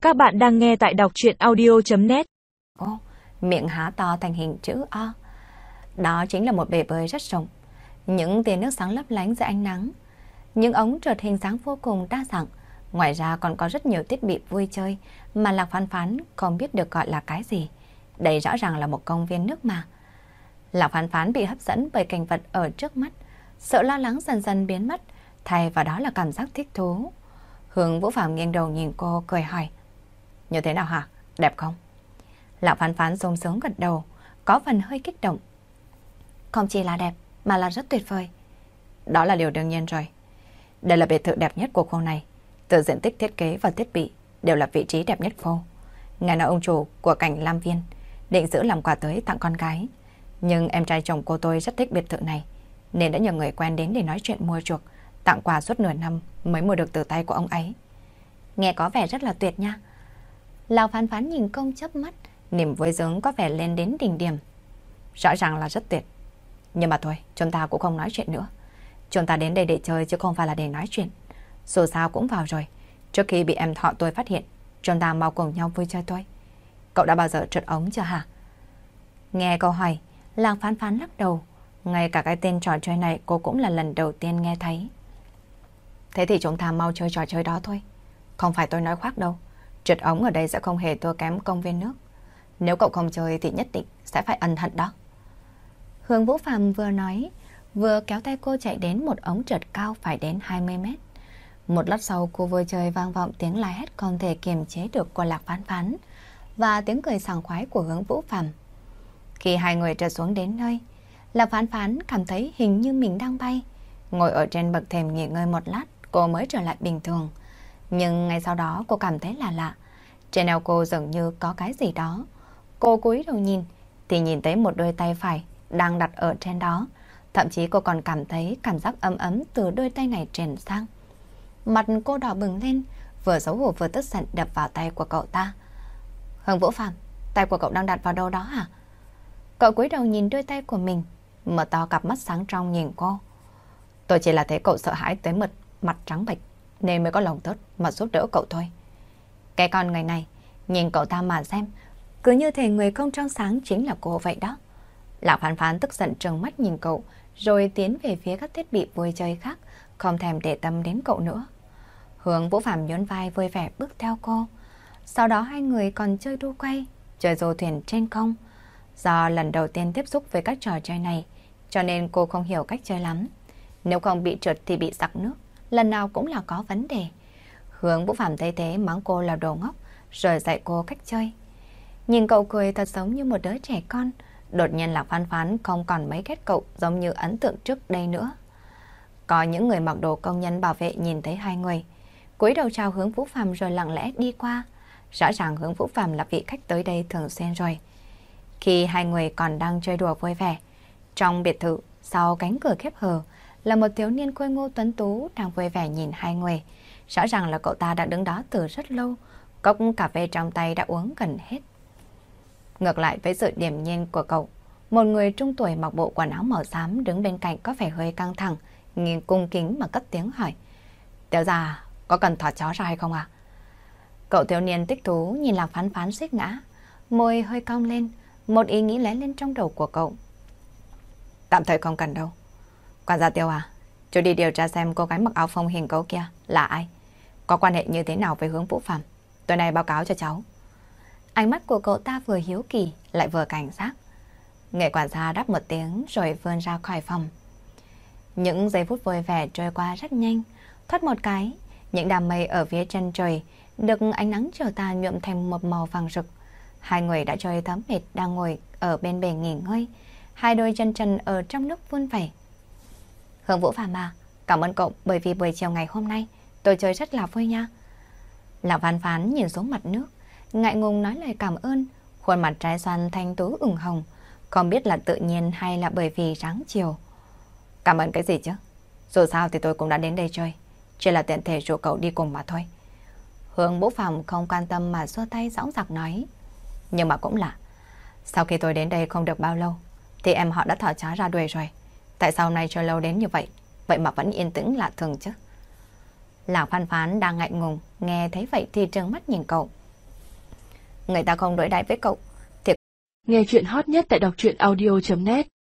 Các bạn đang nghe tại đọc truyện audio.net. Ô, miệng há to thành hình chữ O. Đó chính là một bể bơi rất rộng. Những tia nước sáng lấp lánh dưới ánh nắng. Những ống trượt hình dáng vô cùng đa dạng. Ngoài ra còn có rất nhiều thiết bị vui chơi mà Lạc Phán Phán không biết được gọi là cái gì. Đây rõ ràng là một công viên nước mà. Lạc Phán Phán bị hấp dẫn bởi cảnh vật ở trước mắt. Sợ lo lắng dần dần biến mất, thay vào đó là cảm giác thích thú. Hướng Vũ Phạm nghiêng đầu nhìn cô cười hỏi: như thế nào hả? Đẹp không? Lạc Phán Phán sung sướng gật đầu, có phần hơi kích động. Không chỉ là đẹp mà là rất tuyệt vời. Đó là điều đương nhiên rồi. Đây là biệt thự đẹp nhất của khu này. Từ diện tích thiết kế và thiết bị đều là vị trí đẹp nhất khu. Ngài là ông chủ của cảnh Lam Viên, định giữ làm quà tới tặng con gái. Nhưng em trai chồng cô tôi rất thích biệt thự này, nên đã nhờ người quen đến để nói chuyện mua chuộc, tặng quà suốt nửa năm mới mua được từ tay của ông ấy. Nghe có vẻ rất là tuyệt nha. Lạc Phán Phán nhìn công chớp mắt, niềm vui sướng có vẻ lên đến đỉnh điểm. Rõ ràng là rất tuyệt. Nhưng mà thôi, chúng ta cũng không nói chuyện nữa. Chúng ta đến đây để chơi chứ không phải là để nói chuyện. Dù sao cũng vào rồi. Trước khi bị em họ tôi phát hiện, chúng ta mau cùng nhau vui chơi thôi. Cậu đã bao giờ trượt ống chưa hả? Nghe câu hỏi, Lạc Phán Phán lắc đầu. Ngay cả cái tên trò chơi này cô cũng là lần đầu tiên nghe thấy. Thế thì chúng ta mau chơi trò chơi đó thôi. Không phải tôi nói khoác đâu. Trượt ống ở đây sẽ không hề thua kém công viên nước. Nếu cậu không chơi thì nhất định sẽ phải ân hận đó. Hướng Vũ Phạm vừa nói, vừa kéo tay cô chạy đến một ống trượt cao phải đến 20 mét. Một lát sau cô vừa chơi vang vọng tiếng la hét không thể kiềm chế được của Lạc Phán Phán và tiếng cười sảng khoái của Hướng Vũ Phạm. Khi hai người trượt xuống đến nơi, Lạc Phán Phán cảm thấy hình như mình đang bay. Ngồi ở trên bậc thềm nghỉ ngơi một lát, cô mới trở lại bình thường. Nhưng ngay sau đó cô cảm thấy là lạ. Trên eo cô dường như có cái gì đó. Cô cúi đầu nhìn thì nhìn thấy một đôi tay phải đang đặt ở trên đó. Thậm chí cô còn cảm thấy cảm giác ấm ấm từ đôi tay này truyền sang. Mặt cô đỏ bừng lên, vừa xấu hổ vừa tức giận đập vào tay của cậu ta. Hướng Vũ Phạm, tay của cậu đang đặt vào đâu đó hả? Cậu cúi đầu nhìn đôi tay của mình, mở to cặp mắt sáng trong nhìn cô. Tôi chỉ là thấy cậu sợ hãi tới mặt trắng bệch nên mới có lòng tốt mà giúp đỡ cậu thôi. Cái con người này, nhìn cậu ta mà xem, cứ như thể người không trong sáng chính là cô vậy đó. Lạc Phán Phán tức giận trừng mắt nhìn cậu, rồi tiến về phía các thiết bị vui chơi khác, không thèm để tâm đến cậu nữa. Hướng Vũ Phạm nhún vai vui vẻ bước theo cô. Sau đó hai người còn chơi đu quay, chơi du thuyền trên không. Do lần đầu tiên tiếp xúc với các trò chơi này, cho nên cô không hiểu cách chơi lắm. Nếu không bị trượt thì bị sặc nước, lần nào cũng là có vấn đề. Hướng Vũ Phạm thấy thế mắng cô là đồ ngốc, rồi dạy cô cách chơi. Nhìn cậu cười thật giống như một đứa trẻ con. Đột nhiên Lạc Phán Phán không còn mấy ghét cậu giống như ấn tượng trước đây nữa. Có những người mặc đồ công nhân bảo vệ nhìn thấy hai người, cúi đầu chào Hướng Vũ Phạm rồi lặng lẽ đi qua. Rõ ràng Hướng Vũ Phạm là vị khách tới đây thường xuyên rồi. Khi hai người còn đang chơi đùa vui vẻ, trong biệt thự sau cánh cửa khép hờ là một thiếu niên khôi ngô tuấn tú đang vui vẻ nhìn hai người. Rõ ràng là cậu ta đã đứng đó từ rất lâu, cốc cà phê trong tay đã uống gần hết. Ngược lại với sự điềm nhiên của cậu, một người trung tuổi mặc bộ quần áo màu xám đứng bên cạnh có vẻ hơi căng thẳng, nhìn cung kính mà cất tiếng hỏi: Tiểu gia, có cần thỏ chó ra hay không à? Cậu thiếu niên thích thú nhìn Lạc Phán Phán suýt ngã, môi hơi cong lên, một ý nghĩ lóe lên trong đầu của cậu. Tạm thời không cần đâu. Quản gia Tiêu à, chú đi điều tra xem cô gái mặc áo phông hình gấu kia là ai, có quan hệ như thế nào với Hướng Vũ Phạm, tối nay báo cáo cho cháu. Ánh mắt của cậu ta vừa hiếu kỳ lại vừa cảnh giác. Nghệ quản gia đáp một tiếng rồi vươn ra khỏi phòng. Những giây phút vui vẻ trôi qua rất nhanh. Thoát một cái, những đám mây ở phía chân trời được ánh nắng chiều tà nhuộm thành một màu vàng rực. Hai người đã chơi thấm mệt đang ngồi ở bên bể nghỉ ngơi, hai đôi chân trần ở trong nước vươn vẩy. Hướng Vũ Phạm à, cảm ơn cậu bởi vì buổi chiều ngày hôm nay tôi chơi rất là vui nha. Lạc Phán Phán nhìn xuống mặt nước, ngại ngùng nói lời cảm ơn, khuôn mặt trái xoan thanh tú ửng hồng, không biết là tự nhiên hay là bởi vì sáng chiều. Cảm ơn cái gì chứ? Dù sao thì tôi cũng đã đến đây chơi, chỉ là tiện thể rủ cậu đi cùng mà thôi. Hướng Vũ Phạm không quan tâm mà xua tay dõng dạc nói. Nhưng mà cũng là, sau khi tôi đến đây không được bao lâu thì em họ đã thỏ chó ra đuổi rồi. Tại sao hôm nay chơi lâu đến như vậy, vậy mà vẫn yên tĩnh lạ thường chứ? Lạc Phán Phán đang ngại ngùng, nghe thấy vậy thì trừng mắt nhìn cậu. người ta không đối đãi với cậu thì... Nghe chuyện hot nhất tại đọc truyện audio.net